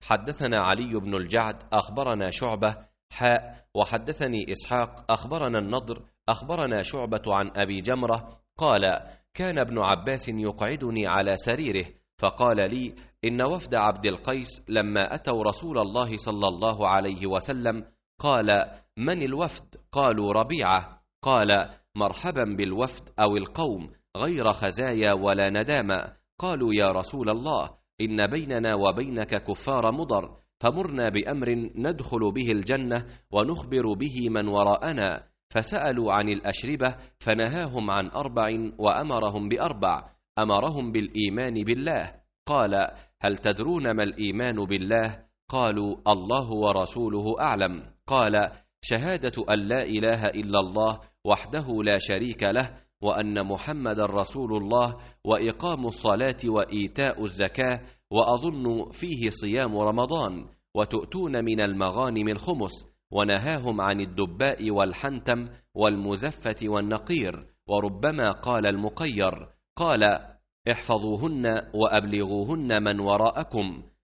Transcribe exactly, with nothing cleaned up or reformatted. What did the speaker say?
حدثنا علي بن الجعد أخبرنا شعبة حاء وحدثني إسحاق أخبرنا النضر أخبرنا شعبة عن أبي جمرة قال: كان ابن عباس يقعدني على سريره فقال لي: إن وفد عبد القيس لما أتوا رسول الله صلى الله عليه وسلم قال: من الوفد؟ قالوا: ربيعة. قال: مرحبا بالوفد أو القوم غير خزايا ولا ندامة. قالوا: يا رسول الله، إن بيننا وبينك كفار مضر، فمرنا بأمر ندخل به الجنة ونخبر به من وراءنا. فسألوا عن الأشربة فنهاهم عن أربع وأمرهم بأربع. أمرهم بالإيمان بالله. قال: هل تدرون ما الإيمان بالله؟ قالوا: الله ورسوله أعلم. قال: شهادة أن لا إله إلا الله وحده لا شريك له، وأن محمد رسول الله، وإقام الصلاة وإيتاء الزكاة، وأظن فيه صيام رمضان، وتؤتون من المغانم الخمس. ونهاهم عن الدباء والحنتم والمزفة والنقير، وربما قال المقير. قال: احفظوهن وأبلغوهن من وراءكم.